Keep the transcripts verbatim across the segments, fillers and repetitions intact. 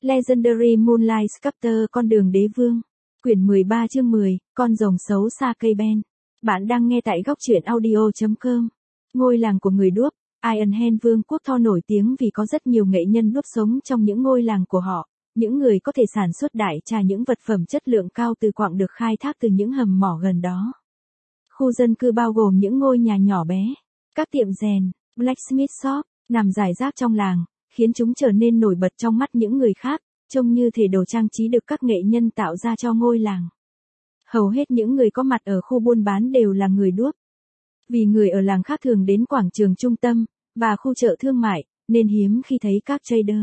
Legendary Moonlight Sculptor Con đường đế vương. Quyển mười ba chương mười, con rồng xấu xa cây ben. Bạn đang nghe tại góc truyện audio.com. Ngôi làng của người đuốc. Iron Hand Vương quốc Thor nổi tiếng vì có rất nhiều nghệ nhân đuốc sống trong những ngôi làng của họ. Những người có thể sản xuất đại trà những vật phẩm chất lượng cao từ quặng được khai thác từ những hầm mỏ gần đó. Khu dân cư bao gồm những ngôi nhà nhỏ bé, các tiệm rèn, blacksmith shop, nằm rải rác trong làng, khiến chúng trở nên nổi bật trong mắt những người khác, trông như thể đồ trang trí được các nghệ nhân tạo ra cho ngôi làng. Hầu hết những người có mặt ở khu buôn bán đều là người đuốc. Vì người ở làng khác thường đến quảng trường trung tâm, và khu chợ thương mại, nên hiếm khi thấy các trader,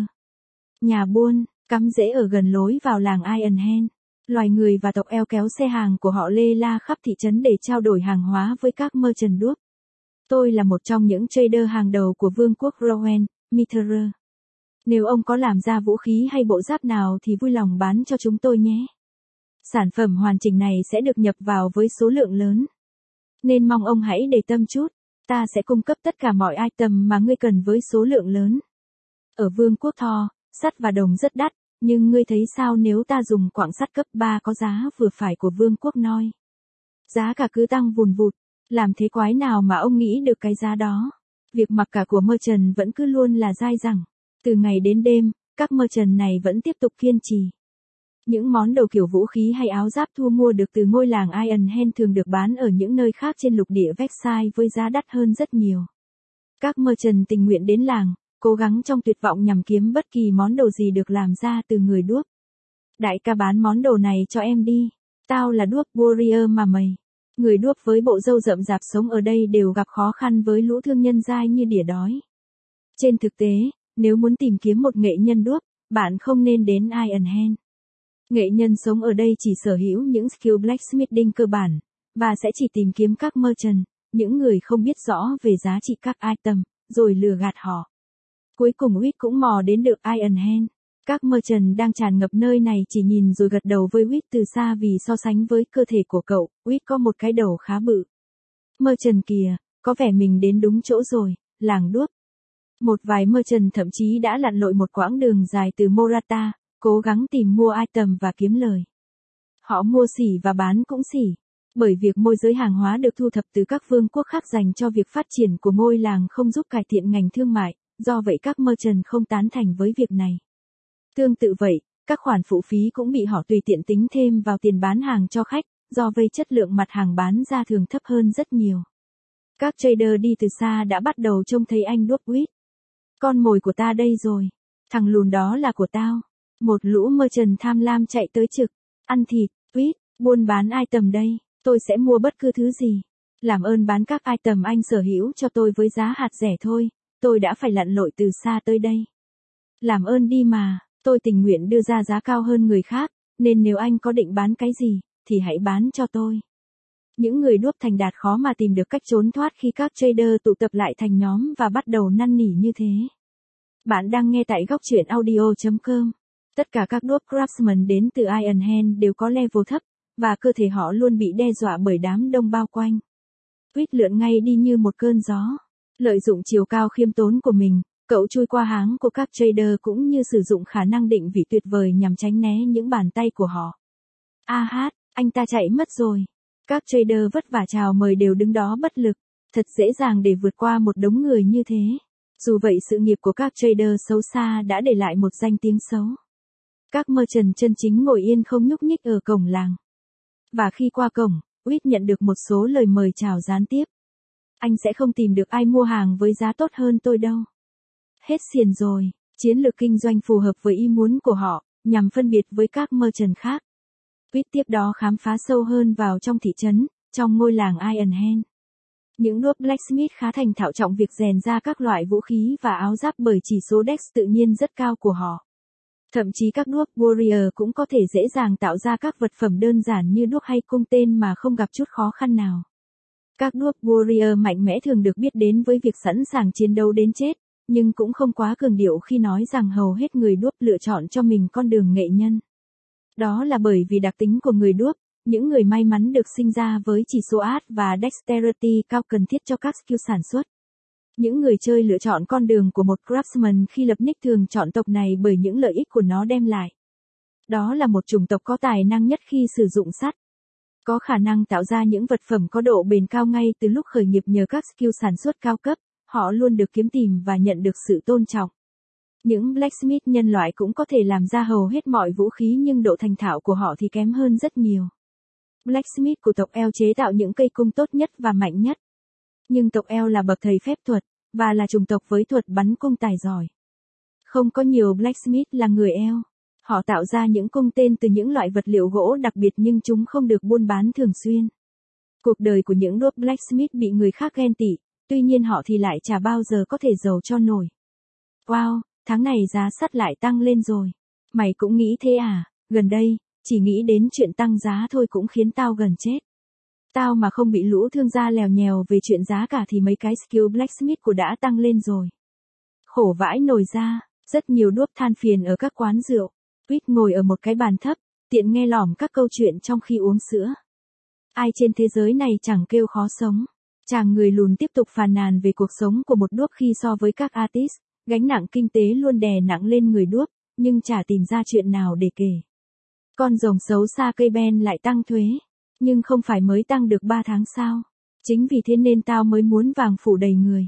nhà buôn, cắm rễ ở gần lối vào làng Iron Hand. Loài người và tộc eo kéo xe hàng của họ lê la khắp thị trấn để trao đổi hàng hóa với các merchant đuốc. Tôi là một trong những trader hàng đầu của vương quốc Rowan, Mitterer. Nếu ông có làm ra vũ khí hay bộ giáp nào thì vui lòng bán cho chúng tôi nhé. Sản phẩm hoàn chỉnh này sẽ được nhập vào với số lượng lớn. Nên mong ông hãy để tâm chút, ta sẽ cung cấp tất cả mọi item mà ngươi cần với số lượng lớn. Ở vương quốc Thor, sắt và đồng rất đắt, nhưng ngươi thấy sao nếu ta dùng quặng sắt cấp ba có giá vừa phải của vương quốc Noi? Giá cả cứ tăng vùn vụt, làm thế quái nào mà ông nghĩ được cái giá đó? Việc mặc cả của merchant vẫn cứ luôn là dai dẳng. Từ ngày đến đêm, các merchant này vẫn tiếp tục kiên trì. Những món đồ kiểu vũ khí hay áo giáp thu mua được từ ngôi làng Iron Hand thường được bán ở những nơi khác trên lục địa Versailles với giá đắt hơn rất nhiều. Các merchant tình nguyện đến làng, cố gắng trong tuyệt vọng nhằm kiếm bất kỳ món đồ gì được làm ra từ người đuốc. Đại ca bán món đồ này cho em đi. Tao là đuốc warrior mà mày. Người đuốc với bộ râu rậm rạp sống ở đây đều gặp khó khăn với lũ thương nhân dai như đỉa đói. Trên thực tế, nếu muốn tìm kiếm một nghệ nhân đuốc, bạn không nên đến Iron Hand. Nghệ nhân sống ở đây chỉ sở hữu những skill blacksmithing cơ bản, và sẽ chỉ tìm kiếm các merchant, những người không biết rõ về giá trị các item, rồi lừa gạt họ. Cuối cùng Wit cũng mò đến được Iron Hand. Các merchant đang tràn ngập nơi này chỉ nhìn rồi gật đầu với Wit từ xa vì so sánh với cơ thể của cậu, Wit có một cái đầu khá bự. Merchant kìa, có vẻ mình đến đúng chỗ rồi, làng đuốc. Một vài merchant thậm chí đã lặn lội một quãng đường dài từ Morata, cố gắng tìm mua item và kiếm lời. Họ mua xỉ và bán cũng xỉ, bởi việc môi giới hàng hóa được thu thập từ các vương quốc khác dành cho việc phát triển của ngôi làng không giúp cải thiện ngành thương mại, do vậy các merchant không tán thành với việc này. Tương tự vậy, các khoản phụ phí cũng bị họ tùy tiện tính thêm vào tiền bán hàng cho khách, do vậy chất lượng mặt hàng bán ra thường thấp hơn rất nhiều. Các trader đi từ xa đã bắt đầu trông thấy anh đuốc Wit. Con mồi của ta đây rồi. Thằng lùn đó là của tao. Một lũ merchant tham lam chạy tới trực. Ăn thịt, Wit, buôn bán item đây. Tôi sẽ mua bất cứ thứ gì. Làm ơn bán các item anh sở hữu cho tôi với giá hạt rẻ thôi. Tôi đã phải lặn lội từ xa tới đây. Làm ơn đi mà, tôi tình nguyện đưa ra giá cao hơn người khác, nên nếu anh có định bán cái gì, thì hãy bán cho tôi. Những người đuốc thành đạt khó mà tìm được cách trốn thoát khi các trader tụ tập lại thành nhóm và bắt đầu năn nỉ như thế. Bạn đang nghe tại góc truyện audio.com. Tất cả các đuốc craftsman đến từ Iron Hand đều có level thấp, và cơ thể họ luôn bị đe dọa bởi đám đông bao quanh. Wit lượn ngay đi như một cơn gió. Lợi dụng chiều cao khiêm tốn của mình, cậu chui qua háng của các trader cũng như sử dụng khả năng định vị tuyệt vời nhằm tránh né những bàn tay của họ. A hát, anh ta chạy mất rồi. Các trader vất vả chào mời đều đứng đó bất lực. Thật dễ dàng để vượt qua một đống người như thế. Dù vậy sự nghiệp của các trader xấu xa đã để lại một danh tiếng xấu. Các merchant chân chính ngồi yên không nhúc nhích ở cổng làng. Và khi qua cổng, Wit nhận được một số lời mời chào gián tiếp. Anh sẽ không tìm được ai mua hàng với giá tốt hơn tôi đâu. Hết xiền rồi, chiến lược kinh doanh phù hợp với ý muốn của họ, nhằm phân biệt với các merchant khác. Wit tiếp đó khám phá sâu hơn vào trong thị trấn, trong ngôi làng Iron Hand. Những đuốc blacksmith khá thành thạo trọng việc rèn ra các loại vũ khí và áo giáp bởi chỉ số Dex tự nhiên rất cao của họ. Thậm chí các đuốc warrior cũng có thể dễ dàng tạo ra các vật phẩm đơn giản như đuốc hay cung tên mà không gặp chút khó khăn nào. Các đuốc warrior mạnh mẽ thường được biết đến với việc sẵn sàng chiến đấu đến chết, nhưng cũng không quá cường điệu khi nói rằng hầu hết người đuốc lựa chọn cho mình con đường nghệ nhân. Đó là bởi vì đặc tính của người đuốc, những người may mắn được sinh ra với chỉ số art và dexterity cao cần thiết cho các skill sản xuất. Những người chơi lựa chọn con đường của một craftsman khi lập nick thường chọn tộc này bởi những lợi ích của nó đem lại. Đó là một chủng tộc có tài năng nhất khi sử dụng sắt. Có khả năng tạo ra những vật phẩm có độ bền cao ngay từ lúc khởi nghiệp nhờ các skill sản xuất cao cấp, họ luôn được kiếm tìm và nhận được sự tôn trọng. Những blacksmith nhân loại cũng có thể làm ra hầu hết mọi vũ khí nhưng độ thành thạo của họ thì kém hơn rất nhiều. Blacksmith của tộc Eo chế tạo những cây cung tốt nhất và mạnh nhất. Nhưng tộc Eo là bậc thầy phép thuật, và là chủng tộc với thuật bắn cung tài giỏi. Không có nhiều blacksmith là người Eo. Họ tạo ra những cung tên từ những loại vật liệu gỗ đặc biệt nhưng chúng không được buôn bán thường xuyên. Cuộc đời của những đốp blacksmith bị người khác ghen tị, tuy nhiên họ thì lại chả bao giờ có thể giàu cho nổi. Wow, tháng này giá sắt lại tăng lên rồi. Mày cũng nghĩ thế à? Gần đây, chỉ nghĩ đến chuyện tăng giá thôi cũng khiến tao gần chết. Tao mà không bị lũ thương gia lèo nhèo về chuyện giá cả thì mấy cái skill blacksmith của đã tăng lên rồi. Khổ vãi nồi ra, rất nhiều đốp than phiền ở các quán rượu. Quýt ngồi ở một cái bàn thấp, tiện nghe lỏm các câu chuyện trong khi uống sữa. Ai trên thế giới này chẳng kêu khó sống. Chàng người lùn tiếp tục phàn nàn về cuộc sống của một đốp khi so với các artist, gánh nặng kinh tế luôn đè nặng lên người đốp, nhưng chả tìm ra chuyện nào để kể. Con rồng xấu xa cây ben lại tăng thuế, nhưng không phải mới tăng được ba tháng sao? Chính vì thế nên tao mới muốn vàng phủ đầy người.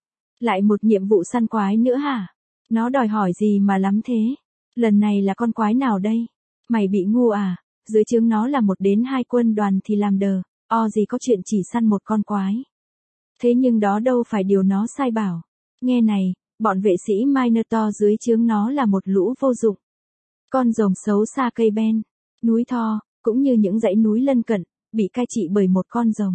Lại một nhiệm vụ săn quái nữa hả? Nó đòi hỏi gì mà lắm thế? Lần này là con quái nào đây? Mày bị ngu à? Dưới trướng nó là một đến hai quân đoàn thì làm đờ, o gì có chuyện chỉ săn một con quái. Thế nhưng đó đâu phải điều nó sai bảo. Nghe này, bọn vệ sĩ Minotaur dưới trướng nó là một lũ vô dụng. Con rồng xấu xa cây ben, núi Thor, cũng như những dãy núi lân cận, bị cai trị bởi một con rồng.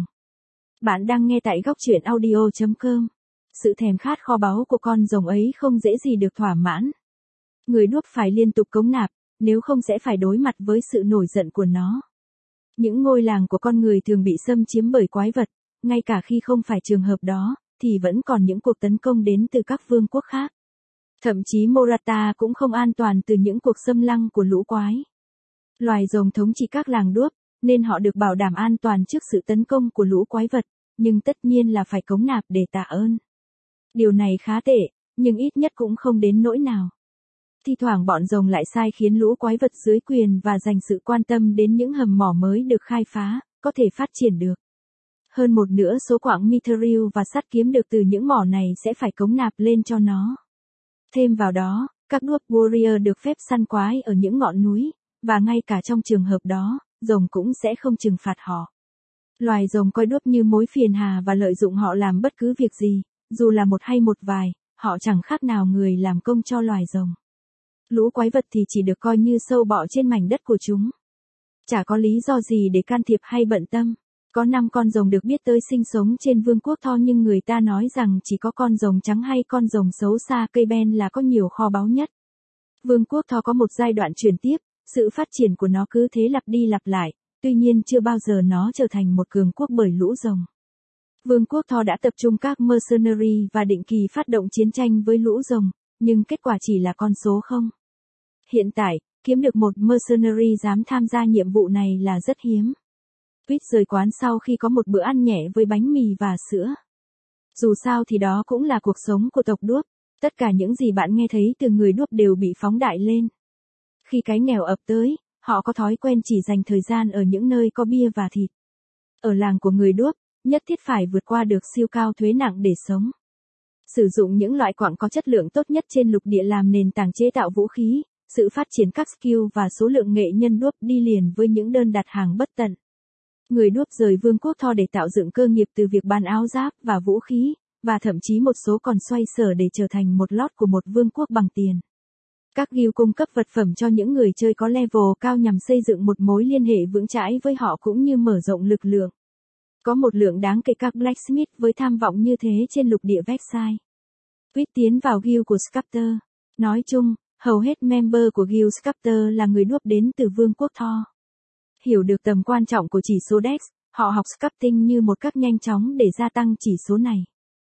Bạn đang nghe tại góc truyện audio chấm com. Sự thèm khát kho báu của con rồng ấy không dễ gì được thỏa mãn. Người đuốc phải liên tục cống nạp, nếu không sẽ phải đối mặt với sự nổi giận của nó. Những ngôi làng của con người thường bị xâm chiếm bởi quái vật, ngay cả khi không phải trường hợp đó, thì vẫn còn những cuộc tấn công đến từ các vương quốc khác. Thậm chí Morata cũng không an toàn từ những cuộc xâm lăng của lũ quái. Loài rồng thống trị các làng đuốc, nên họ được bảo đảm an toàn trước sự tấn công của lũ quái vật, nhưng tất nhiên là phải cống nạp để tạ ơn. Điều này khá tệ, nhưng ít nhất cũng không đến nỗi nào. Thi thoảng bọn rồng lại sai khiến lũ quái vật dưới quyền và dành sự quan tâm đến những hầm mỏ mới được khai phá, có thể phát triển được. Hơn một nửa số quặng mithril và sắt kiếm được từ những mỏ này sẽ phải cống nạp lên cho nó. Thêm vào đó, các đuốc warrior được phép săn quái ở những ngọn núi, và ngay cả trong trường hợp đó, rồng cũng sẽ không trừng phạt họ. Loài rồng coi đuốc như mối phiền hà và lợi dụng họ làm bất cứ việc gì, dù là một hay một vài, họ chẳng khác nào người làm công cho loài rồng. Lũ quái vật thì chỉ được coi như sâu bọ trên mảnh đất của chúng. Chả có lý do gì để can thiệp hay bận tâm. Có năm con rồng được biết tới sinh sống trên vương quốc Thor nhưng người ta nói rằng chỉ có con rồng trắng hay con rồng xấu xa cây ben là có nhiều kho báu nhất. Vương quốc Thor có một giai đoạn chuyển tiếp, sự phát triển của nó cứ thế lặp đi lặp lại, tuy nhiên chưa bao giờ nó trở thành một cường quốc bởi lũ rồng. Vương quốc Thor đã tập trung các mercenary và định kỳ phát động chiến tranh với lũ rồng, nhưng kết quả chỉ là con số không. Hiện tại, kiếm được một mercenary dám tham gia nhiệm vụ này là rất hiếm. Quýt rời quán sau khi có một bữa ăn nhẹ với bánh mì và sữa. Dù sao thì đó cũng là cuộc sống của tộc đuốc. Tất cả những gì bạn nghe thấy từ người đuốc đều bị phóng đại lên. Khi cái nghèo ập tới, họ có thói quen chỉ dành thời gian ở những nơi có bia và thịt. Ở làng của người đuốc, nhất thiết phải vượt qua được siêu cao thuế nặng để sống. Sử dụng những loại quặng có chất lượng tốt nhất trên lục địa làm nền tảng chế tạo vũ khí, sự phát triển các skill và số lượng nghệ nhân đuốc đi liền với những đơn đặt hàng bất tận. Người đuốc rời vương quốc Thor để tạo dựng cơ nghiệp từ việc bán áo giáp và vũ khí, và thậm chí một số còn xoay sở để trở thành một lót của một vương quốc bằng tiền. Các guild cung cấp vật phẩm cho những người chơi có level cao nhằm xây dựng một mối liên hệ vững chãi với họ cũng như mở rộng lực lượng. Có một lượng đáng kể các blacksmith với tham vọng như thế trên lục địa Vexai. Quýt tiến vào guild của Sculptor. Nói chung, hầu hết member của guild Sculptor là người đuốc đến từ vương quốc Thor. Hiểu được tầm quan trọng của chỉ số Dex, họ học sculpting như một cách nhanh chóng để gia tăng chỉ số này.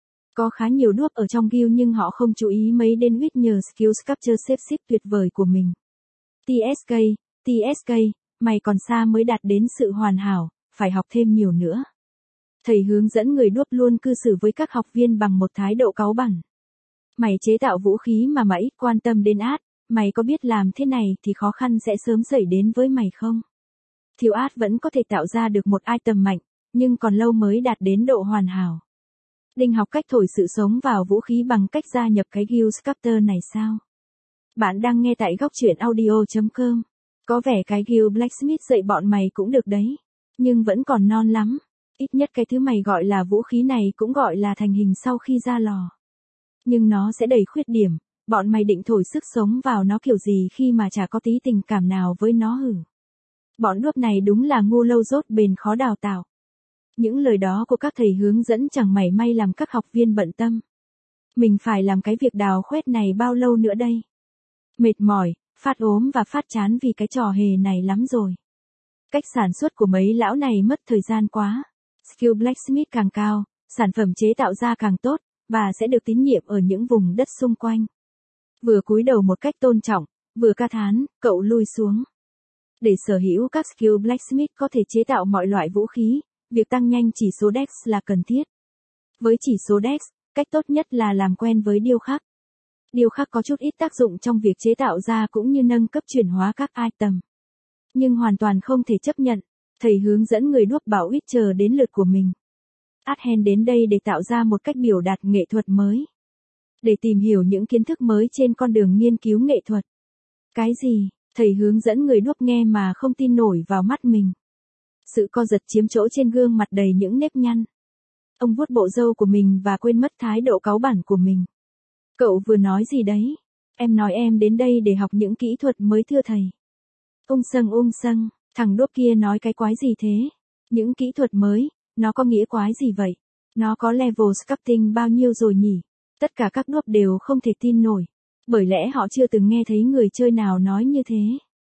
Có khá nhiều đuốc ở trong guild nhưng họ không chú ý mấy đến Quýt nhờ skill sculpture xếp ship tuyệt vời của mình. tê ét ca, tê ét ca, mày còn xa mới đạt đến sự hoàn hảo, phải học thêm nhiều nữa. Thầy hướng dẫn người đuốc luôn cư xử với các học viên bằng một thái độ cáu bẳn. Mày chế tạo vũ khí mà mày ít quan tâm đến át, mày có biết làm thế này thì khó khăn sẽ sớm xảy đến với mày không? Thiếu át vẫn có thể tạo ra được một item mạnh, nhưng còn lâu mới đạt đến độ hoàn hảo. Định học cách thổi sự sống vào vũ khí bằng cách gia nhập cái guild Sculptor này sao? Bạn đang nghe tại góc truyện audio chấm com. Có vẻ cái guild Blacksmith dạy bọn mày cũng được đấy, nhưng vẫn còn non lắm. Ít nhất cái thứ mày gọi là vũ khí này cũng gọi là thành hình sau khi ra lò. Nhưng nó sẽ đầy khuyết điểm, bọn mày định thổi sức sống vào nó kiểu gì khi mà chả có tí tình cảm nào với nó hử. Bọn đuốc này đúng là ngu lâu dốt bền khó đào tạo. Những lời đó của các thầy hướng dẫn chẳng mảy may làm các học viên bận tâm. Mình phải làm cái việc đào khoét này bao lâu nữa đây? Mệt mỏi, phát ốm và phát chán vì cái trò hề này lắm rồi. Cách sản xuất của mấy lão này mất thời gian quá. Skill Blacksmith càng cao, sản phẩm chế tạo ra càng tốt, và sẽ được tín nhiệm ở những vùng đất xung quanh. Vừa cúi đầu một cách tôn trọng, vừa ca thán, cậu lui xuống. Để sở hữu các skill Blacksmith có thể chế tạo mọi loại vũ khí, việc tăng nhanh chỉ số Dex là cần thiết. Với chỉ số Dex, cách tốt nhất là làm quen với điêu khắc. Điêu khắc có chút ít tác dụng trong việc chế tạo ra cũng như nâng cấp chuyển hóa các item. Nhưng hoàn toàn không thể chấp nhận, thầy hướng dẫn người đuốc bảo ít chờ đến lượt của mình. Adhen đến đây để tạo ra một cách biểu đạt nghệ thuật mới. Để tìm hiểu những kiến thức mới trên con đường nghiên cứu nghệ thuật. Cái gì? Thầy hướng dẫn người đuốc nghe mà không tin nổi vào mắt mình. Sự co giật chiếm chỗ trên gương mặt đầy những nếp nhăn. Ông vuốt bộ râu của mình và quên mất thái độ cáu bẳn của mình. Cậu vừa nói gì đấy? Em nói em đến đây để học những kỹ thuật mới thưa thầy. Ung sâng ung sâng, thằng đuốc kia nói cái quái gì thế? Những kỹ thuật mới, nó có nghĩa quái gì vậy? Nó có level sculpting bao nhiêu rồi nhỉ? Tất cả các đuốc đều không thể tin nổi. Bởi lẽ họ chưa từng nghe thấy người chơi nào nói như thế.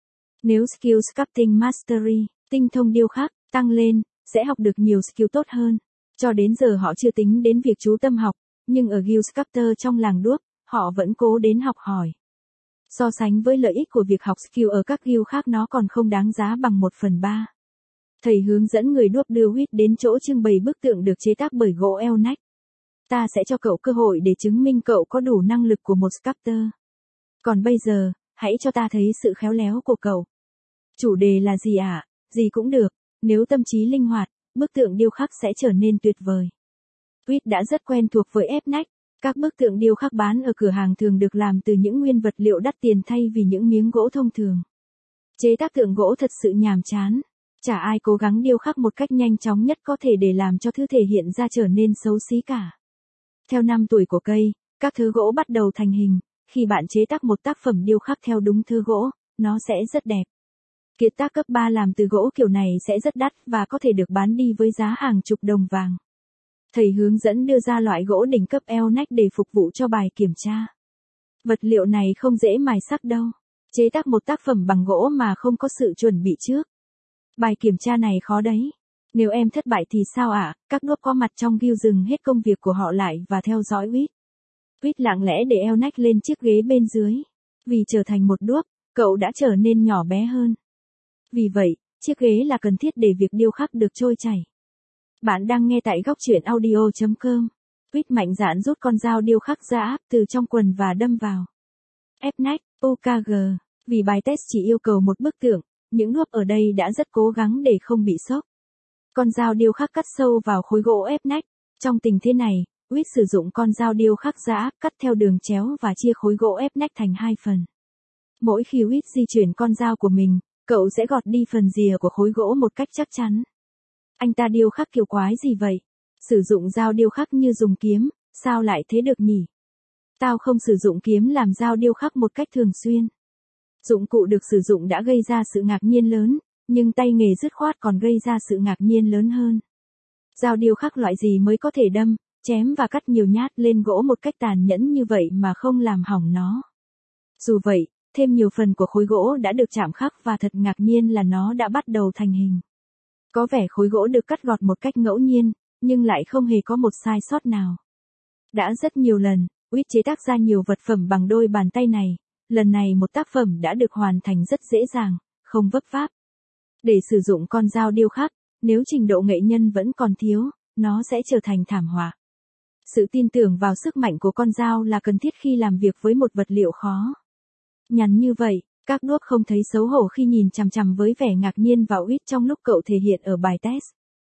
Nếu skill sculpting mastery, tinh thông điêu khắc, tăng lên, sẽ học được nhiều skill tốt hơn. Cho đến giờ họ chưa tính đến việc chú tâm học, nhưng ở guild sculptor trong làng đuốc, họ vẫn cố đến học hỏi. So sánh với lợi ích của việc học skill ở các guild khác nó còn không đáng giá bằng một phần ba. Thầy hướng dẫn người đuốc đưa Huyết đến chỗ trưng bày bức tượng được chế tác bởi gỗ eo nách. Ta sẽ cho cậu cơ hội để chứng minh cậu có đủ năng lực của một sculptor. Còn bây giờ, hãy cho ta thấy sự khéo léo của cậu. Chủ đề là gì ạ? À? Gì cũng được, nếu tâm trí linh hoạt, bức tượng điêu khắc sẽ trở nên tuyệt vời. Huyết đã rất quen thuộc với ép nách. Các bức tượng điêu khắc bán ở cửa hàng thường được làm từ những nguyên vật liệu đắt tiền thay vì những miếng gỗ thông thường. Chế tác tượng gỗ thật sự nhàm chán. Chả ai cố gắng điêu khắc một cách nhanh chóng nhất có thể để làm cho thứ thể hiện ra trở nên xấu xí cả. Theo năm tuổi của cây, các thứ gỗ bắt đầu thành hình. Khi bạn chế tác một tác phẩm điêu khắc theo đúng thứ gỗ, nó sẽ rất đẹp. Kiệt tác cấp ba làm từ gỗ kiểu này sẽ rất đắt và có thể được bán đi với giá hàng chục đồng vàng. Thầy hướng dẫn đưa ra loại gỗ đỉnh cấp eo nách để phục vụ cho bài kiểm tra. Vật liệu này không dễ mài sắc đâu. Chế tác một tác phẩm bằng gỗ mà không có sự chuẩn bị trước. Bài kiểm tra này khó đấy. Nếu em thất bại thì sao ạ? À? Các đuốc có mặt trong guild dừng hết công việc của họ lại và theo dõi Huyết. Huyết lặng lẽ để eo nách lên chiếc ghế bên dưới. Vì trở thành một đuốc, cậu đã trở nên nhỏ bé hơn. Vì vậy, chiếc ghế là cần thiết để việc điêu khắc được trôi chảy. Bạn đang nghe tại góc truyện audio chấm com. Huyết mạnh dạn rút con dao điêu khắc ra áp từ trong quần và đâm vào. Ép nách, u ca giê. Vì bài test chỉ yêu cầu một bức tượng, những đuốc ở đây đã rất cố gắng để không bị sốc. Con dao điêu khắc cắt sâu vào khối gỗ ép nách. Trong tình thế này, Huyết sử dụng con dao điêu khắc ra áp cắt theo đường chéo và chia khối gỗ ép nách thành hai phần. Mỗi khi Huyết di chuyển con dao của mình, cậu sẽ gọt đi phần rìa của khối gỗ một cách chắc chắn. Anh ta điêu khắc kiểu quái gì vậy? Sử dụng dao điêu khắc như dùng kiếm, sao lại thế được nhỉ? Tao không sử dụng kiếm làm dao điêu khắc một cách thường xuyên. Dụng cụ được sử dụng đã gây ra sự ngạc nhiên lớn, nhưng tay nghề dứt khoát còn gây ra sự ngạc nhiên lớn hơn. Dao điêu khắc loại gì mới có thể đâm, chém và cắt nhiều nhát lên gỗ một cách tàn nhẫn như vậy mà không làm hỏng nó. Dù vậy, thêm nhiều phần của khối gỗ đã được chạm khắc và thật ngạc nhiên là nó đã bắt đầu thành hình. Có vẻ khối gỗ được cắt gọt một cách ngẫu nhiên, nhưng lại không hề có một sai sót nào. Đã rất nhiều lần, Huyết chế tác ra nhiều vật phẩm bằng đôi bàn tay này, lần này một tác phẩm đã được hoàn thành rất dễ dàng, không vấp váp. Để sử dụng con dao điêu khắc, nếu trình độ nghệ nhân vẫn còn thiếu, nó sẽ trở thành thảm họa. Sự tin tưởng vào sức mạnh của con dao là cần thiết khi làm việc với một vật liệu khó. Nhắn như vậy, các đuốc không thấy xấu hổ khi nhìn chằm chằm với vẻ ngạc nhiên vào Whit trong lúc cậu thể hiện ở bài test.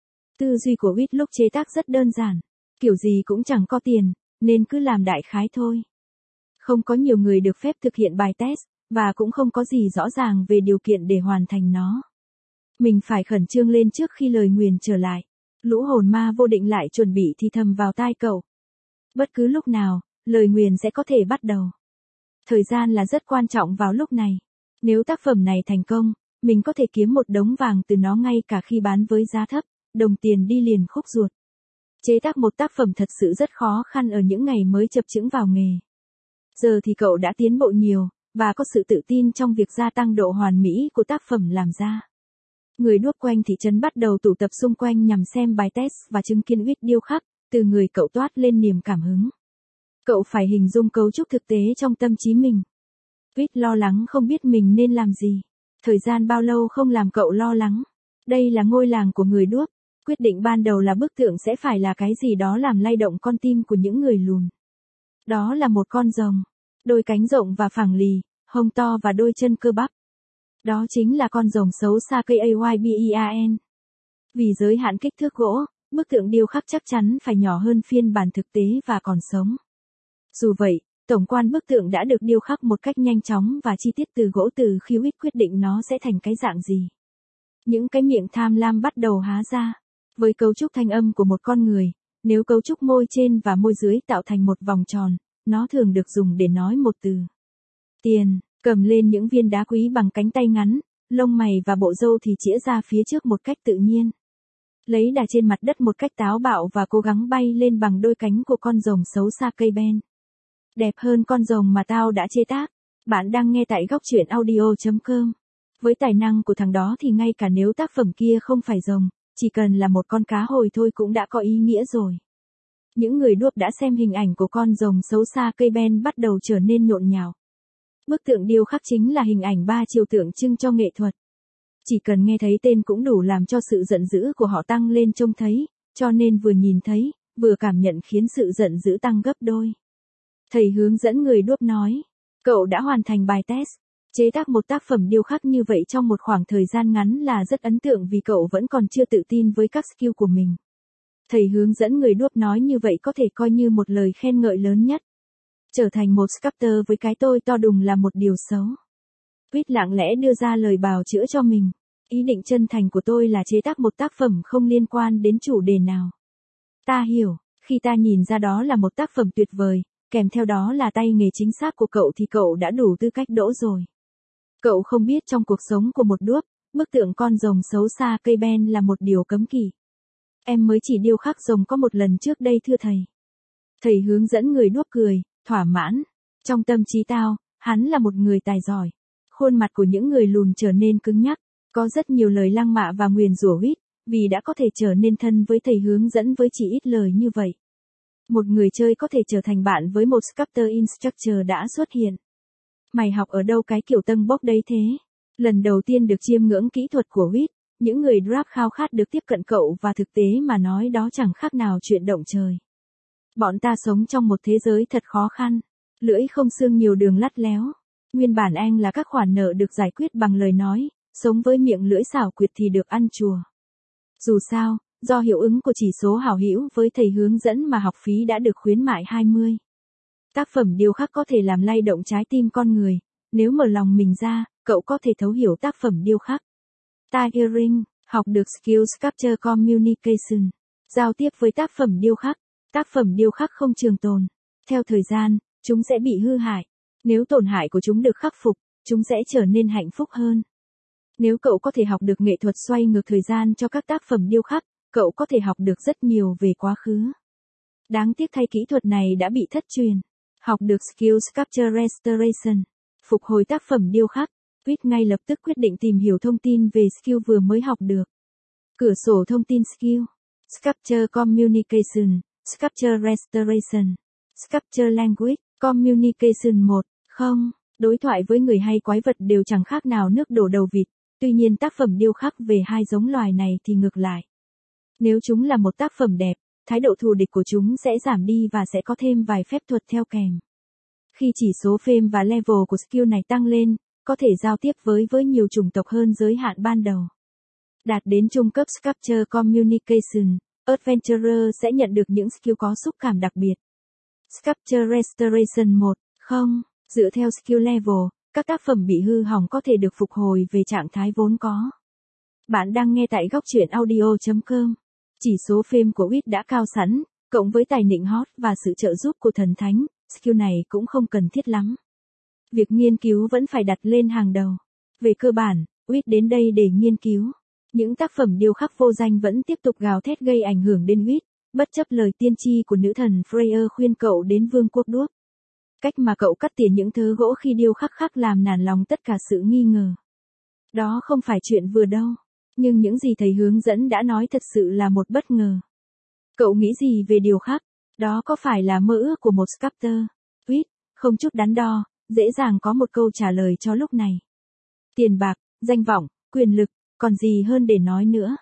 Tư duy của Whit lúc chế tác rất đơn giản, kiểu gì cũng chẳng có tiền, nên cứ làm đại khái thôi. Không có nhiều người được phép thực hiện bài test, và cũng không có gì rõ ràng về điều kiện để hoàn thành nó. Mình phải khẩn trương lên trước khi lời nguyền trở lại. Lũ hồn ma vô định lại chuẩn bị thì thầm vào tai cậu. Bất cứ lúc nào, lời nguyền sẽ có thể bắt đầu. Thời gian là rất quan trọng vào lúc này. Nếu tác phẩm này thành công, mình có thể kiếm một đống vàng từ nó ngay cả khi bán với giá thấp, đồng tiền đi liền khúc ruột. Chế tác một tác phẩm thật sự rất khó khăn ở những ngày mới chập chững vào nghề. Giờ thì cậu đã tiến bộ nhiều, và có sự tự tin trong việc gia tăng độ hoàn mỹ của tác phẩm làm ra. Người đuốc quanh thị trấn bắt đầu tụ tập xung quanh nhằm xem bài test và chứng kiến Whit điêu khắc, từ người cậu toát lên niềm cảm hứng. Cậu phải hình dung cấu trúc thực tế trong tâm trí mình. Whit lo lắng không biết mình nên làm gì. Thời gian bao lâu không làm cậu lo lắng. Đây là ngôi làng của người đuốc. Quyết định ban đầu là bức tượng sẽ phải là cái gì đó làm lay động con tim của những người lùn. Đó là một con rồng. Đôi cánh rộng và phẳng lì, hông to và đôi chân cơ bắp. Đó chính là con rồng xấu xa Kaybean. Vì giới hạn kích thước gỗ, bức tượng điêu khắc chắc chắn phải nhỏ hơn phiên bản thực tế và còn sống. Dù vậy, tổng quan bức tượng đã được điêu khắc một cách nhanh chóng và chi tiết từ gỗ từ khi Whit quyết định nó sẽ thành cái dạng gì. Những cái miệng tham lam bắt đầu há ra. Với cấu trúc thanh âm của một con người, nếu cấu trúc môi trên và môi dưới tạo thành một vòng tròn, nó thường được dùng để nói một từ. Tiền, cầm lên những viên đá quý bằng cánh tay ngắn, lông mày và bộ râu thì chĩa ra phía trước một cách tự nhiên. Lấy đà trên mặt đất một cách táo bạo và cố gắng bay lên bằng đôi cánh của con rồng xấu xa Kayben. Đẹp hơn con rồng mà tao đã chế tác. Bạn đang nghe tại góc truyện audio chấm com. Với tài năng của thằng đó thì ngay cả nếu tác phẩm kia không phải rồng, chỉ cần là một con cá hồi thôi cũng đã có ý nghĩa rồi. Những người đuốc đã xem hình ảnh của con rồng xấu xa Kayben bắt đầu trở nên nhộn nhạo. Bức tượng điêu khắc chính là hình ảnh ba chiều tượng trưng cho nghệ thuật. Chỉ cần nghe thấy tên cũng đủ làm cho sự giận dữ của họ tăng lên trông thấy, cho nên vừa nhìn thấy, vừa cảm nhận khiến sự giận dữ tăng gấp đôi. Thầy hướng dẫn người đuốc nói, cậu đã hoàn thành bài test. Chế tác một tác phẩm điêu khắc như vậy trong một khoảng thời gian ngắn là rất ấn tượng vì cậu vẫn còn chưa tự tin với các skill của mình. Thầy hướng dẫn người đuốc nói như vậy có thể coi như một lời khen ngợi lớn nhất. Trở thành một sculptor với cái tôi to đùng là một điều xấu. Whit lặng lẽ đưa ra lời bào chữa cho mình. Ý định chân thành của tôi là chế tác một tác phẩm không liên quan đến chủ đề nào. Ta hiểu, khi ta nhìn ra đó là một tác phẩm tuyệt vời, kèm theo đó là tay nghề chính xác của cậu thì cậu đã đủ tư cách đỗ rồi. Cậu không biết trong cuộc sống của một đuốc, bức tượng con rồng xấu xa Kayben là một điều cấm kỵ. Em mới chỉ điêu khắc rồng có một lần trước đây thưa thầy. Thầy hướng dẫn người đuốc cười, thỏa mãn. Trong tâm trí tao, hắn là một người tài giỏi. Khuôn mặt của những người lùn trở nên cứng nhắc, có rất nhiều lời lăng mạ và nguyền rủa Whit, vì đã có thể trở nên thân với thầy hướng dẫn với chỉ ít lời như vậy. Một người chơi có thể trở thành bạn với một sculptor instructor đã xuất hiện. Mày học ở đâu cái kiểu tân bốc đấy thế? Lần đầu tiên được chiêm ngưỡng kỹ thuật của Whit, những người draft khao khát được tiếp cận cậu và thực tế mà nói đó chẳng khác nào chuyện động trời. Bọn ta sống trong một thế giới thật khó khăn, lưỡi không xương nhiều đường lắt léo. Nguyên bản Anh là các khoản nợ được giải quyết bằng lời nói, sống với miệng lưỡi xảo quyệt thì được ăn chùa. Dù sao, do hiệu ứng của chỉ số hảo hữu với thầy hướng dẫn mà học phí đã được khuyến mại hai mươi. Tác phẩm điêu khắc có thể làm lay động trái tim con người, nếu mở lòng mình ra, cậu có thể thấu hiểu tác phẩm điêu khắc. Tiger Ring, học được Skill Sculpture Communication, giao tiếp với tác phẩm điêu khắc. Tác phẩm điêu khắc không trường tồn. Theo thời gian, chúng sẽ bị hư hại. Nếu tổn hại của chúng được khắc phục, chúng sẽ trở nên hạnh phúc hơn. Nếu cậu có thể học được nghệ thuật xoay ngược thời gian cho các tác phẩm điêu khắc, cậu có thể học được rất nhiều về quá khứ. Đáng tiếc thay kỹ thuật này đã bị thất truyền. Học được Skill Sculpture Restoration, phục hồi tác phẩm điêu khắc, Whit ngay lập tức quyết định tìm hiểu thông tin về skill vừa mới học được. Cửa sổ thông tin skill, Sculpture Communication, Sculpture Restoration, Sculpture Language, Communication một, không, đối thoại với người hay quái vật đều chẳng khác nào nước đổ đầu vịt, tuy nhiên tác phẩm điêu khắc về hai giống loài này thì ngược lại. Nếu chúng là một tác phẩm đẹp, thái độ thù địch của chúng sẽ giảm đi và sẽ có thêm vài phép thuật theo kèm. Khi chỉ số phêm và level của skill này tăng lên, có thể giao tiếp với với nhiều chủng tộc hơn giới hạn ban đầu. Đạt đến trung cấp Sculpture Communication, Adventurer sẽ nhận được những skill có xúc cảm đặc biệt. Sculpture Restoration một, không, dựa theo skill level, các tác phẩm bị hư hỏng có thể được phục hồi về trạng thái vốn có. Bạn đang nghe tại góc truyện audio chấm com. Chỉ số phêm của Wit đã cao sẵn, cộng với tài nịnh hot và sự trợ giúp của thần thánh, skill này cũng không cần thiết lắm. Việc nghiên cứu vẫn phải đặt lên hàng đầu. Về cơ bản, Wit đến đây để nghiên cứu. Những tác phẩm điêu khắc vô danh vẫn tiếp tục gào thét gây ảnh hưởng đến Wit, bất chấp lời tiên tri của nữ thần Freya khuyên cậu đến vương quốc đuốc. Cách mà cậu cắt tỉa những thớ gỗ khi điêu khắc khắc làm nản lòng tất cả sự nghi ngờ. Đó không phải chuyện vừa đâu, nhưng những gì thầy hướng dẫn đã nói thật sự là một bất ngờ. Cậu nghĩ gì về điều khắc? Đó có phải là mơ ước của một sculptor? Wit, không chút đắn đo, dễ dàng có một câu trả lời cho lúc này. Tiền bạc, danh vọng, quyền lực, còn gì hơn để nói nữa.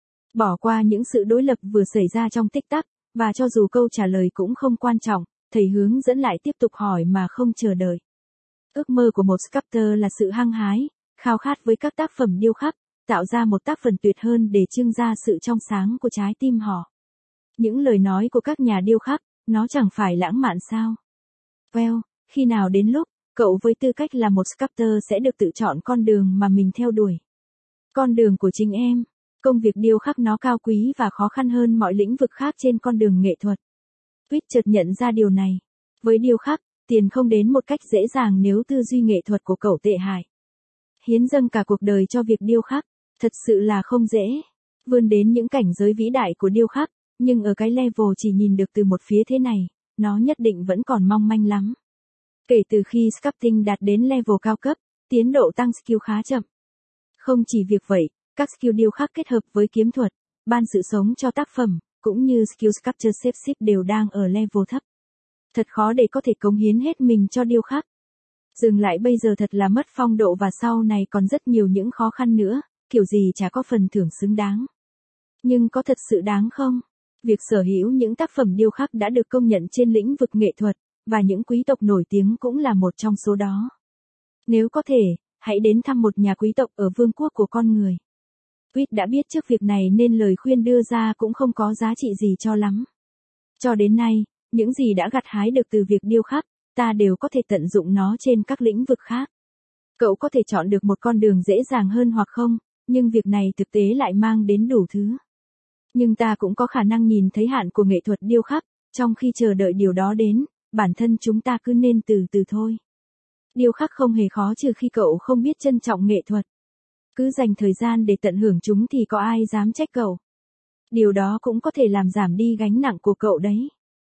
Bỏ qua những sự đối lập vừa xảy ra trong tích tắc, và cho dù câu trả lời cũng không quan trọng, thầy hướng dẫn lại tiếp tục hỏi mà không chờ đợi. Ước mơ của một sculptor là sự hăng hái, khao khát với các tác phẩm điêu khắc, tạo ra một tác phẩm tuyệt hơn để trưng ra sự trong sáng của trái tim họ. Những lời nói của các nhà điêu khắc, nó chẳng phải lãng mạn sao? Well, khi nào đến lúc, cậu với tư cách là một sculptor sẽ được tự chọn con đường mà mình theo đuổi. Con đường của chính em. Công việc điêu khắc nó cao quý và khó khăn hơn mọi lĩnh vực khác trên con đường nghệ thuật. Wit chợt nhận ra điều này. Với điêu khắc, tiền không đến một cách dễ dàng nếu tư duy nghệ thuật của cậu tệ hại. Hiến dâng cả cuộc đời cho việc điêu khắc, thật sự là không dễ. Vươn đến những cảnh giới vĩ đại của điêu khắc, nhưng ở cái level chỉ nhìn được từ một phía thế này, nó nhất định vẫn còn mong manh lắm. Kể từ khi sculpting đạt đến level cao cấp, tiến độ tăng skill khá chậm. Không chỉ việc vậy, các skill điêu khắc kết hợp với kiếm thuật, ban sự sống cho tác phẩm, cũng như skill sculpture shape đều đang ở level thấp. Thật khó để có thể cống hiến hết mình cho điêu khắc. Dừng lại bây giờ thật là mất phong độ và sau này còn rất nhiều những khó khăn nữa, kiểu gì chả có phần thưởng xứng đáng. Nhưng có thật sự đáng không? Việc sở hữu những tác phẩm điêu khắc đã được công nhận trên lĩnh vực nghệ thuật, và những quý tộc nổi tiếng cũng là một trong số đó. Nếu có thể, hãy đến thăm một nhà quý tộc ở vương quốc của con người. Wit đã biết trước việc này nên lời khuyên đưa ra cũng không có giá trị gì cho lắm. Cho đến nay, những gì đã gặt hái được từ việc điêu khắc, ta đều có thể tận dụng nó trên các lĩnh vực khác. Cậu có thể chọn được một con đường dễ dàng hơn hoặc không, nhưng việc này thực tế lại mang đến đủ thứ. Nhưng ta cũng có khả năng nhìn thấy hạn của nghệ thuật điêu khắc, trong khi chờ đợi điều đó đến, bản thân chúng ta cứ nên từ từ thôi. Điêu khắc không hề khó trừ khi cậu không biết trân trọng nghệ thuật. Cứ dành thời gian để tận hưởng chúng thì có ai dám trách cậu. Điều đó cũng có thể làm giảm đi gánh nặng của cậu đấy.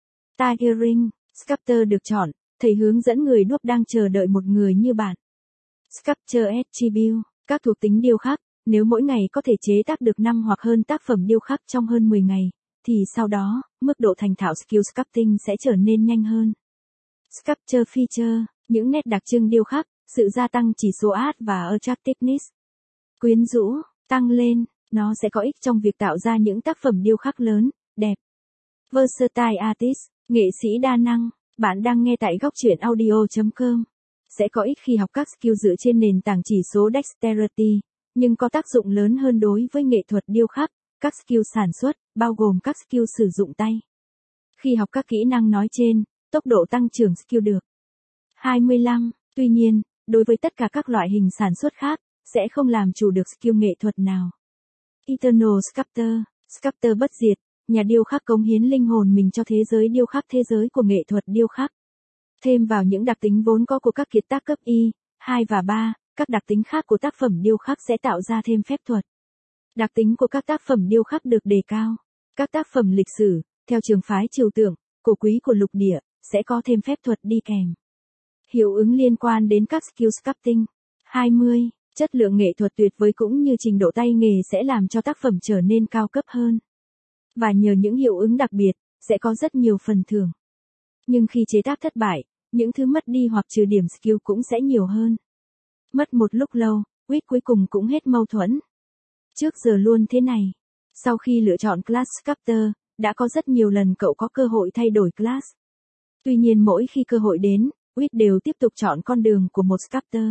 Tiger Ring, Sculptor được chọn, thầy hướng dẫn người đuốc đang chờ đợi một người như bạn. Sculpture Attribute, các thuộc tính điêu khắc, nếu mỗi ngày có thể chế tác được năm hoặc hơn tác phẩm điêu khắc trong hơn mười ngày, thì sau đó, mức độ thành thạo skill sculpting sẽ trở nên nhanh hơn. Sculpture Feature, những nét đặc trưng điêu khắc, sự gia tăng chỉ số art và attractiveness. Quyến rũ, tăng lên, nó sẽ có ích trong việc tạo ra những tác phẩm điêu khắc lớn, đẹp. Versatile Artist, nghệ sĩ đa năng, bạn đang nghe tại góc truyện audio chấm com. Sẽ có ích khi học các skill dựa trên nền tảng chỉ số Dexterity, nhưng có tác dụng lớn hơn đối với nghệ thuật điêu khắc, các skill sản xuất, bao gồm các skill sử dụng tay. Khi học các kỹ năng nói trên, tốc độ tăng trưởng skill được. hai mươi lăm. Tuy nhiên, đối với tất cả các loại hình sản xuất khác, sẽ không làm chủ được skill nghệ thuật nào. Eternal Sculptor, Sculptor bất diệt, nhà điêu khắc cống hiến linh hồn mình cho thế giới điêu khắc thế giới của nghệ thuật điêu khắc. Thêm vào những đặc tính vốn có của các kiệt tác cấp Y, hai và ba, các đặc tính khác của tác phẩm điêu khắc sẽ tạo ra thêm phép thuật. Đặc tính của các tác phẩm điêu khắc được đề cao. Các tác phẩm lịch sử, theo trường phái trừu tượng, cổ quý của lục địa, sẽ có thêm phép thuật đi kèm. Hiệu ứng liên quan đến các skill sculpting. hai mươi. Chất lượng nghệ thuật tuyệt vời cũng như trình độ tay nghề sẽ làm cho tác phẩm trở nên cao cấp hơn. Và nhờ những hiệu ứng đặc biệt, sẽ có rất nhiều phần thưởng. Nhưng khi chế tác thất bại, những thứ mất đi hoặc trừ điểm skill cũng sẽ nhiều hơn. Mất một lúc lâu, Wit cuối cùng cũng hết mâu thuẫn. Trước giờ luôn thế này. Sau khi lựa chọn class sculptor, đã có rất nhiều lần cậu có cơ hội thay đổi class. Tuy nhiên mỗi khi cơ hội đến, Whit đều tiếp tục chọn con đường của một sculptor.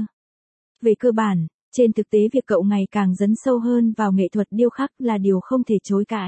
Về cơ bản, trên thực tế việc cậu ngày càng dấn sâu hơn vào nghệ thuật điêu khắc là điều không thể chối cãi.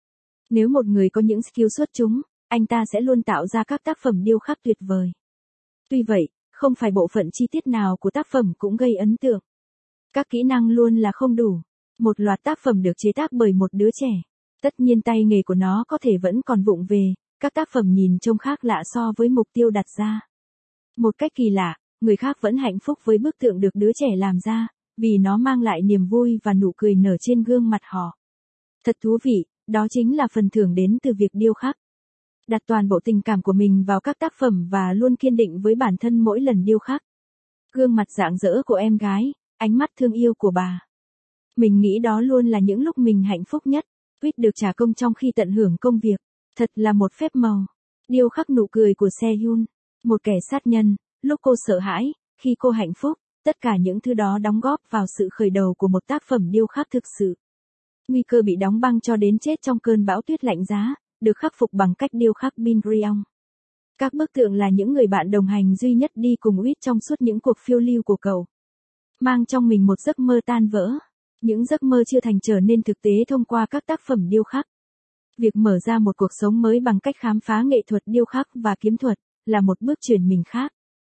Nếu một người có những skill xuất chúng, anh ta sẽ luôn tạo ra các tác phẩm điêu khắc tuyệt vời. Tuy vậy, không phải bộ phận chi tiết nào của tác phẩm cũng gây ấn tượng. Các kỹ năng luôn là không đủ. Một loạt tác phẩm được chế tác bởi một đứa trẻ. Tất nhiên tay nghề của nó có thể vẫn còn vụng về, các tác phẩm nhìn trông khác lạ so với mục tiêu đặt ra. Một cách kỳ lạ, người khác vẫn hạnh phúc với bức tượng được đứa trẻ làm ra, vì nó mang lại niềm vui và nụ cười nở trên gương mặt họ. Thật thú vị, đó chính là phần thưởng đến từ việc điêu khắc. Đặt toàn bộ tình cảm của mình vào các tác phẩm và luôn kiên định với bản thân mỗi lần điêu khắc. Gương mặt rạng rỡ của em gái, ánh mắt thương yêu của bà. Mình nghĩ đó luôn là những lúc mình hạnh phúc nhất. Whit được trả công trong khi tận hưởng công việc. Thật là một phép màu. Điêu khắc nụ cười của Sehun, một kẻ sát nhân. Lúc cô sợ hãi, khi cô hạnh phúc, tất cả những thứ đó đóng góp vào sự khởi đầu của một tác phẩm điêu khắc thực sự. Nguy cơ bị đóng băng cho đến chết trong cơn bão tuyết lạnh giá, được khắc phục bằng cách điêu khắc Bin Gryong. Các bức tượng là những người bạn đồng hành duy nhất đi cùng Whit trong suốt những cuộc phiêu lưu của cậu. Mang trong mình một giấc mơ tan vỡ. Những giấc mơ chưa thành trở nên thực tế thông qua các tác phẩm điêu khắc. Việc mở ra một cuộc sống mới bằng cách khám phá nghệ thuật điêu khắc và kiếm thuật, là một bước chuyển mình khác.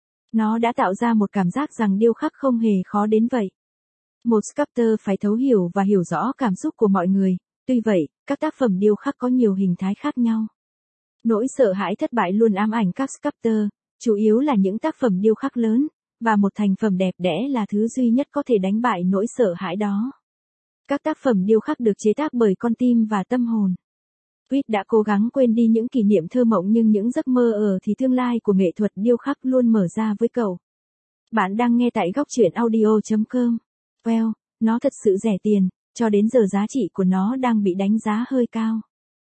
Nó đã tạo ra một cảm giác rằng điêu khắc không hề khó đến vậy. Một sculptor phải thấu hiểu và hiểu rõ cảm xúc của mọi người, tuy vậy, các tác phẩm điêu khắc có nhiều hình thái khác nhau. Nỗi sợ hãi thất bại luôn ám ảnh các sculptor, chủ yếu là những tác phẩm điêu khắc lớn, và một thành phẩm đẹp đẽ là thứ duy nhất có thể đánh bại nỗi sợ hãi đó. Các tác phẩm điêu khắc được chế tác bởi con tim và tâm hồn. Whit đã cố gắng quên đi những kỷ niệm thơ mộng nhưng những giấc mơ ở thì tương lai của nghệ thuật điêu khắc luôn mở ra với cậu. Bạn đang nghe tại góc truyện audio chấm com. Well, nó thật sự rẻ tiền, cho đến giờ giá trị của nó đang bị đánh giá hơi cao.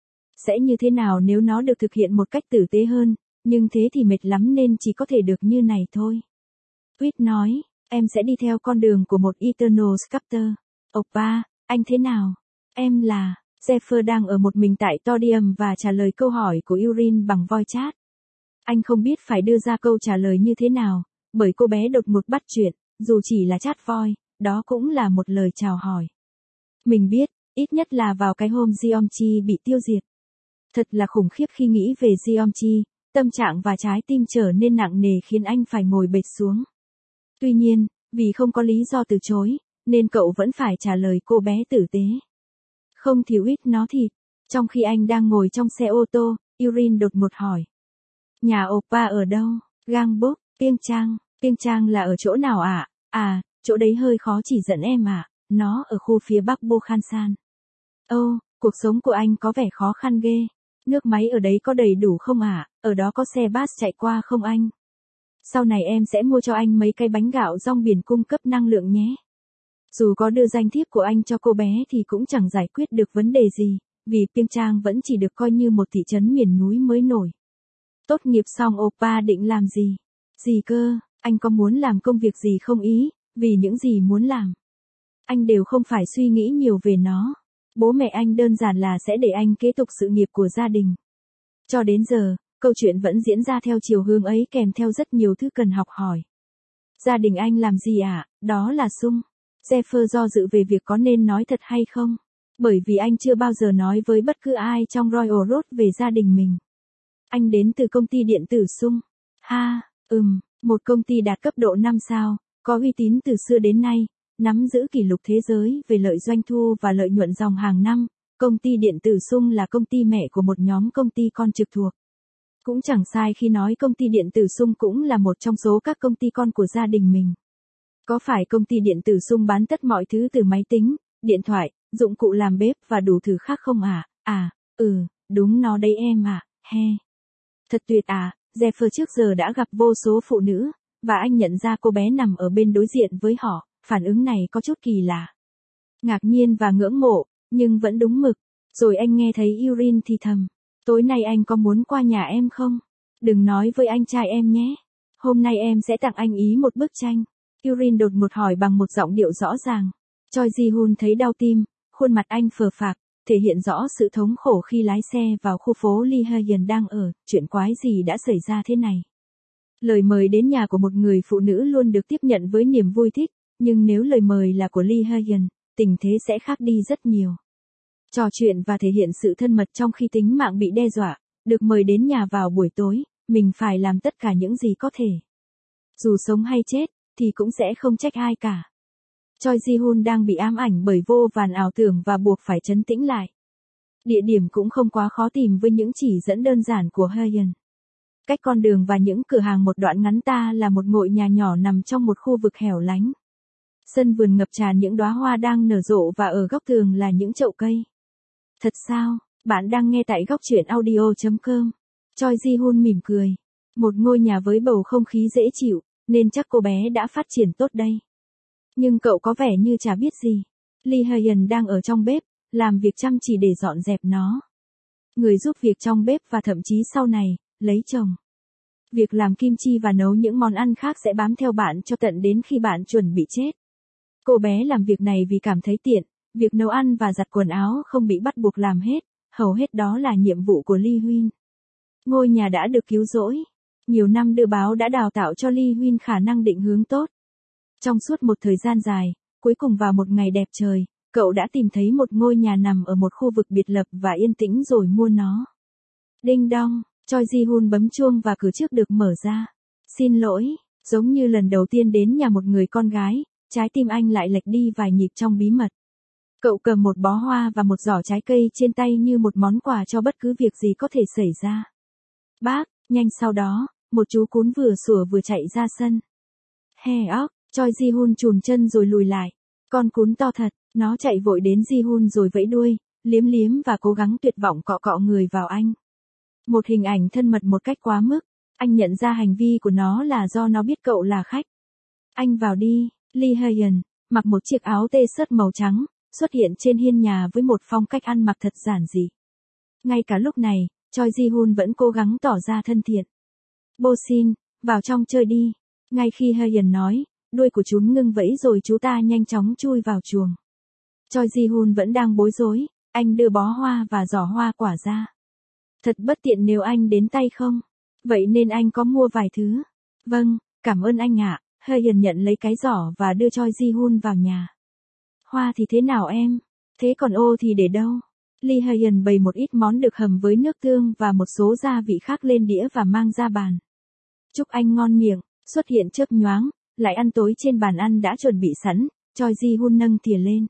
Sẽ như thế nào nếu nó được thực hiện một cách tử tế hơn, nhưng thế thì mệt lắm nên chỉ có thể được như này thôi. Whit nói, em sẽ đi theo con đường của một Eternal Sculptor. Oppa, anh thế nào? Em là... Zephyr đang ở một mình tại Todium và trả lời câu hỏi của Urin bằng voice chat. Anh không biết phải đưa ra câu trả lời như thế nào, bởi cô bé đột ngột bắt chuyện, dù chỉ là chat voice, đó cũng là một lời chào hỏi. Mình biết, ít nhất là vào cái hôm Jeomchi bị tiêu diệt. Thật là khủng khiếp khi nghĩ về Jeomchi, tâm trạng và trái tim trở nên nặng nề khiến anh phải ngồi bệt xuống. Tuy nhiên, vì không có lý do từ chối, nên cậu vẫn phải trả lời cô bé tử tế. Không thì Whit nó thịt. Trong khi anh đang ngồi trong xe ô tô, Urin đột ngột hỏi. Nhà Oppa ở đâu? Gangbok, Piêng Trang. Piêng Trang là ở chỗ nào ạ? À? à, chỗ đấy hơi khó chỉ dẫn em ạ. À. Nó ở khu phía bắc Bokhansan. Ồ, oh, cuộc sống của anh có vẻ khó khăn ghê. Nước máy ở đấy có đầy đủ không ạ? À? Ở đó có xe bus chạy qua không anh? Sau này em sẽ mua cho anh mấy cái bánh gạo rong biển cung cấp năng lượng nhé. Dù có đưa danh thiếp của anh cho cô bé thì cũng chẳng giải quyết được vấn đề gì, vì Piêng Trang vẫn chỉ được coi như một thị trấn miền núi mới nổi. Tốt nghiệp xong Oppa định làm gì? Gì cơ, anh có muốn làm công việc gì không ý, vì những gì muốn làm. Anh đều không phải suy nghĩ nhiều về nó. Bố mẹ anh đơn giản là sẽ để anh kế tục sự nghiệp của gia đình. Cho đến giờ, câu chuyện vẫn diễn ra theo chiều hướng ấy kèm theo rất nhiều thứ cần học hỏi. Gia đình anh làm gì ạ? À? Đó là Sung. Zephyr do dự về việc có nên nói thật hay không, bởi vì anh chưa bao giờ nói với bất cứ ai trong Royal Road về gia đình mình. Anh đến từ công ty điện tử Sung. Ha, ừm, một công ty đạt cấp độ năm sao, có uy tín từ xưa đến nay, nắm giữ kỷ lục thế giới về lợi doanh thu và lợi nhuận dòng hàng năm. Công ty điện tử Sung là công ty mẹ của một nhóm công ty con trực thuộc. Cũng chẳng sai khi nói công ty điện tử Sung cũng là một trong số các công ty con của gia đình mình. Có phải công ty điện tử Sung bán tất mọi thứ từ máy tính, điện thoại, dụng cụ làm bếp và đủ thứ khác không à? À, ừ, đúng nó đấy em à, he. Thật tuyệt à, Zephyr trước giờ đã gặp vô số phụ nữ, và anh nhận ra cô bé nằm ở bên đối diện với họ, phản ứng này có chút kỳ lạ. Ngạc nhiên và ngưỡng mộ, nhưng vẫn đúng mực. Rồi anh nghe thấy Urin thì thầm, tối nay anh có muốn qua nhà em không? Đừng nói với anh trai em nhé. Hôm nay em sẽ tặng anh ý một bức tranh. Urin đột ngột hỏi bằng một giọng điệu rõ ràng. Choi Ji-hoon thấy đau tim, khuôn mặt anh phờ phạc, thể hiện rõ sự thống khổ khi lái xe vào khu phố Lee Hyun đang ở, chuyện quái gì đã xảy ra thế này. Lời mời đến nhà của một người phụ nữ luôn được tiếp nhận với niềm vui thích, nhưng nếu lời mời là của Lee Hyun, tình thế sẽ khác đi rất nhiều. Trò chuyện và thể hiện sự thân mật trong khi tính mạng bị đe dọa, được mời đến nhà vào buổi tối, mình phải làm tất cả những gì có thể. Dù sống hay chết, thì cũng sẽ không trách ai cả. Choi Ji-hun đang bị ám ảnh bởi vô vàn ảo tưởng và buộc phải trấn tĩnh lại. Địa điểm cũng không quá khó tìm với những chỉ dẫn đơn giản của Hyun. Cách con đường và những cửa hàng một đoạn ngắn ta là một ngôi nhà nhỏ nằm trong một khu vực hẻo lánh. Sân vườn ngập tràn những đóa hoa đang nở rộ và ở góc tường là những chậu cây. Thật sao, bạn đang nghe tại góc truyện audio chấm com. Choi Ji-hun mỉm cười. Một ngôi nhà với bầu không khí dễ chịu, nên chắc cô bé đã phát triển tốt đây. Nhưng cậu có vẻ như chả biết gì. Lee Hyun đang ở trong bếp, làm việc chăm chỉ để dọn dẹp nó. Người giúp việc trong bếp và thậm chí sau này, lấy chồng. Việc làm kim chi và nấu những món ăn khác sẽ bám theo bạn cho tận đến khi bạn chuẩn bị chết. Cô bé làm việc này vì cảm thấy tiện, việc nấu ăn và giặt quần áo không bị bắt buộc làm hết, hầu hết đó là nhiệm vụ của Lee Hyun. Ngôi nhà đã được cứu rỗi. Nhiều năm đưa báo đã đào tạo cho Lee Hyun khả năng định hướng tốt. Trong suốt một thời gian dài, cuối cùng vào một ngày đẹp trời, cậu đã tìm thấy một ngôi nhà nằm ở một khu vực biệt lập và yên tĩnh rồi mua nó. Đinh đong, Choi Ji-hun bấm chuông và cửa trước được mở ra. Xin lỗi, giống như lần đầu tiên đến nhà một người con gái, trái tim anh lại lệch đi vài nhịp trong bí mật. Cậu cầm một bó hoa và một giỏ trái cây trên tay như một món quà cho bất cứ việc gì có thể xảy ra. Bác, nhanh sau đó, một chú cún vừa sủa vừa chạy ra sân. Hè óc, Choi Ji-hun chùn chân rồi lùi lại. Con cún to thật, nó chạy vội đến Ji-hun rồi vẫy đuôi, liếm liếm và cố gắng tuyệt vọng cọ cọ người vào anh. Một hình ảnh thân mật một cách quá mức, anh nhận ra hành vi của nó là do nó biết cậu là khách. Anh vào đi, Lee Hyun, mặc một chiếc áo t-shirt màu trắng, xuất hiện trên hiên nhà với một phong cách ăn mặc thật giản dị. Ngay cả lúc này, Choi Ji-hun vẫn cố gắng tỏ ra thân thiện. Bố xin, vào trong chơi đi. Ngay khi Hyun nói, đuôi của chúng ngưng vẫy rồi chú ta nhanh chóng chui vào chuồng. Choi Ji-hun vẫn đang bối rối, anh đưa bó hoa và giỏ hoa quả ra. Thật bất tiện nếu anh đến tay không? Vậy nên anh có mua vài thứ. Vâng, cảm ơn anh ạ. Hyun nhận lấy cái giỏ và đưa Choi Ji-hun vào nhà. Hoa thì thế nào em? Thế còn ô thì để đâu? Lee Hyun bày một ít món được hầm với nước tương và một số gia vị khác lên đĩa và mang ra bàn. Chúc anh ngon miệng, xuất hiện chớp nhoáng, lại ăn tối trên bàn ăn đã chuẩn bị sẵn, Choi Ji-hun nâng thìa lên.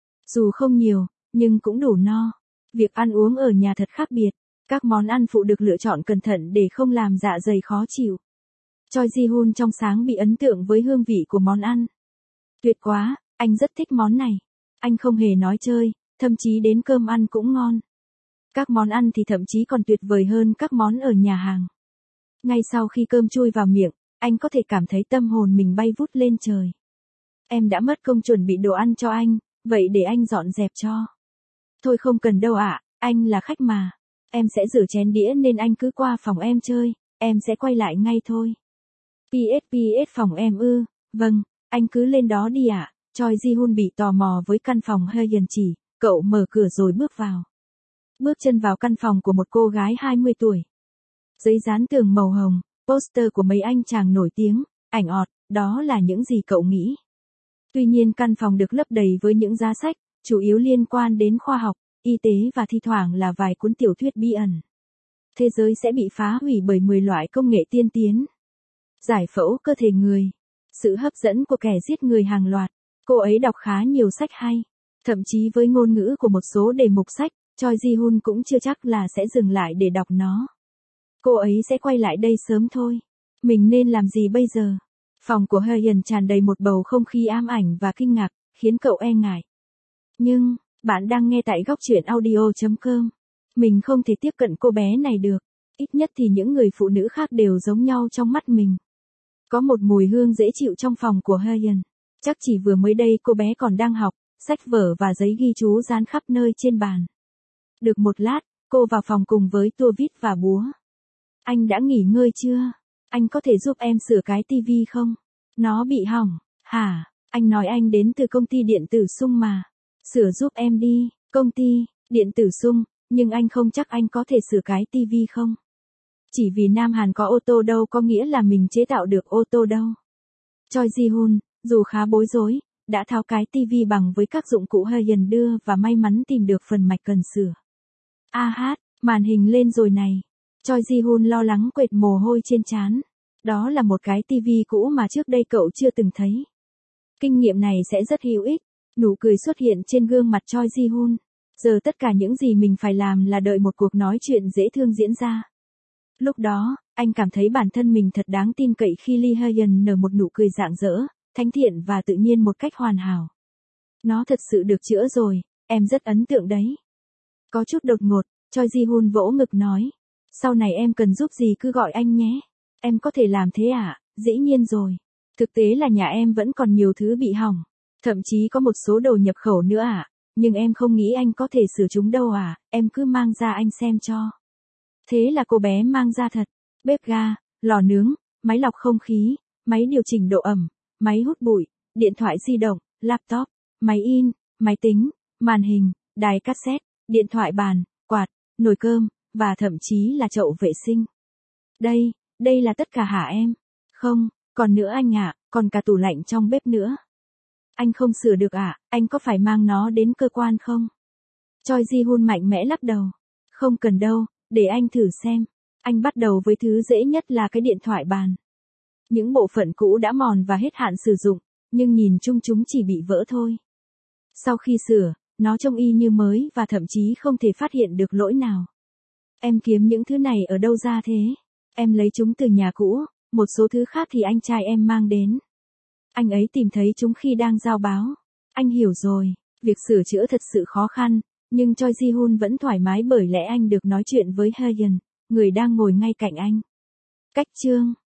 Dù không nhiều, nhưng cũng đủ no. Việc ăn uống ở nhà thật khác biệt, các món ăn phụ được lựa chọn cẩn thận để không làm dạ dày khó chịu. Choi Ji-hun trong sáng bị ấn tượng với hương vị của món ăn. Tuyệt quá, anh rất thích món này. Anh không hề nói chơi, thậm chí đến cơm ăn cũng ngon. Các món ăn thì thậm chí còn tuyệt vời hơn các món ở nhà hàng. Ngay sau khi cơm chui vào miệng, anh có thể cảm thấy tâm hồn mình bay vút lên trời. Em đã mất công chuẩn bị đồ ăn cho anh, vậy để anh dọn dẹp cho. Thôi không cần đâu ạ, anh là khách mà. Em sẽ rửa chén đĩa nên anh cứ qua phòng em chơi, em sẽ quay lại ngay thôi. pê ét pê ét phòng em ư, vâng, anh cứ lên đó đi ạ. Choi Ji-hun bị tò mò với căn phòng Hyun chỉ, cậu mở cửa rồi bước vào. Bước chân vào căn phòng của một cô gái hai mươi tuổi. Giấy dán tường màu hồng, poster của mấy anh chàng nổi tiếng, ảnh ọt, đó là những gì cậu nghĩ. Tuy nhiên căn phòng được lấp đầy với những giá sách, chủ yếu liên quan đến khoa học, y tế và thi thoảng là vài cuốn tiểu thuyết bí ẩn. Thế giới sẽ bị phá hủy bởi mười loại công nghệ tiên tiến. Giải phẫu cơ thể người. Sự hấp dẫn của kẻ giết người hàng loạt. Cô ấy đọc khá nhiều sách hay. Thậm chí với ngôn ngữ của một số đề mục sách, Choi Ji-hun cũng chưa chắc là sẽ dừng lại để đọc nó. Cô ấy sẽ quay lại đây sớm thôi. Mình nên làm gì bây giờ? Phòng của Hyun tràn đầy một bầu không khí ám ảnh và kinh ngạc, khiến cậu e ngại. Nhưng, bạn đang nghe tại góc truyện audio chấm com. Mình không thể tiếp cận cô bé này được. Ít nhất thì những người phụ nữ khác đều giống nhau trong mắt mình. Có một mùi hương dễ chịu trong phòng của Hyun. Chắc chỉ vừa mới đây cô bé còn đang học, sách vở và giấy ghi chú dán khắp nơi trên bàn. Được một lát, cô vào phòng cùng với tua vít và búa. Anh đã nghỉ ngơi chưa? Anh có thể giúp em sửa cái tivi không? Nó bị hỏng. Hả? Anh nói anh đến từ công ty điện tử Sung mà. Sửa giúp em đi. Công ty, Điện tử sung, nhưng anh không chắc anh có thể sửa cái tivi không? Chỉ vì Nam Hàn có ô tô đâu có nghĩa là mình chế tạo được ô tô đâu. Choi Ji-hun, dù khá bối rối, đã tháo cái tivi bằng với các dụng cụ Hyun đưa và may mắn tìm được phần mạch cần sửa. A hát, màn hình lên rồi này. Choi Ji-hun lo lắng quệt mồ hôi trên trán. Đó là một cái tivi cũ mà trước đây cậu chưa từng thấy. Kinh nghiệm này sẽ rất hữu ích. Nụ cười xuất hiện trên gương mặt Choi Ji-hun. Giờ tất cả những gì mình phải làm là đợi một cuộc nói chuyện dễ thương diễn ra. Lúc đó, anh cảm thấy bản thân mình thật đáng tin cậy khi Lee Hyun nở một nụ cười rạng rỡ, thánh thiện và tự nhiên một cách hoàn hảo. Nó thật sự được chữa rồi, em rất ấn tượng đấy. Có chút đột ngột, Choi Ji-hun vỗ ngực nói. Sau này em cần giúp gì cứ gọi anh nhé. Em có thể làm thế à? Dĩ nhiên rồi. Thực tế là nhà em vẫn còn nhiều thứ bị hỏng. Thậm chí có một số đồ nhập khẩu nữa à? Nhưng em không nghĩ anh có thể sửa chúng đâu à? Em cứ mang ra anh xem cho. Thế là cô bé mang ra thật. Bếp ga, lò nướng, máy lọc không khí, máy điều chỉnh độ ẩm, máy hút bụi, điện thoại di động, laptop, máy in, máy tính, màn hình, đài cassette, điện thoại bàn, quạt, nồi cơm, và thậm chí là chậu vệ sinh. Đây, đây là tất cả hả em? Không, còn nữa anh ạ, còn cả tủ lạnh trong bếp nữa. Anh không sửa được ạ, à? Anh có phải mang nó đến cơ quan không? Choi Ji-hun mạnh mẽ lắc đầu. Không cần đâu, để anh thử xem. Anh bắt đầu với thứ dễ nhất là cái điện thoại bàn. Những bộ phận cũ đã mòn và hết hạn sử dụng, nhưng nhìn chung chúng chỉ bị vỡ thôi. Sau khi sửa, nó trông y như mới và thậm chí không thể phát hiện được lỗi nào. Em kiếm những thứ này ở đâu ra thế? Em lấy chúng từ nhà cũ, một số thứ khác thì anh trai em mang đến. Anh ấy tìm thấy chúng khi đang giao báo. Anh hiểu rồi, việc sửa chữa thật sự khó khăn, nhưng Choi Ji-hun vẫn thoải mái bởi lẽ anh được nói chuyện với Hyun, người đang ngồi ngay cạnh anh. Cách chương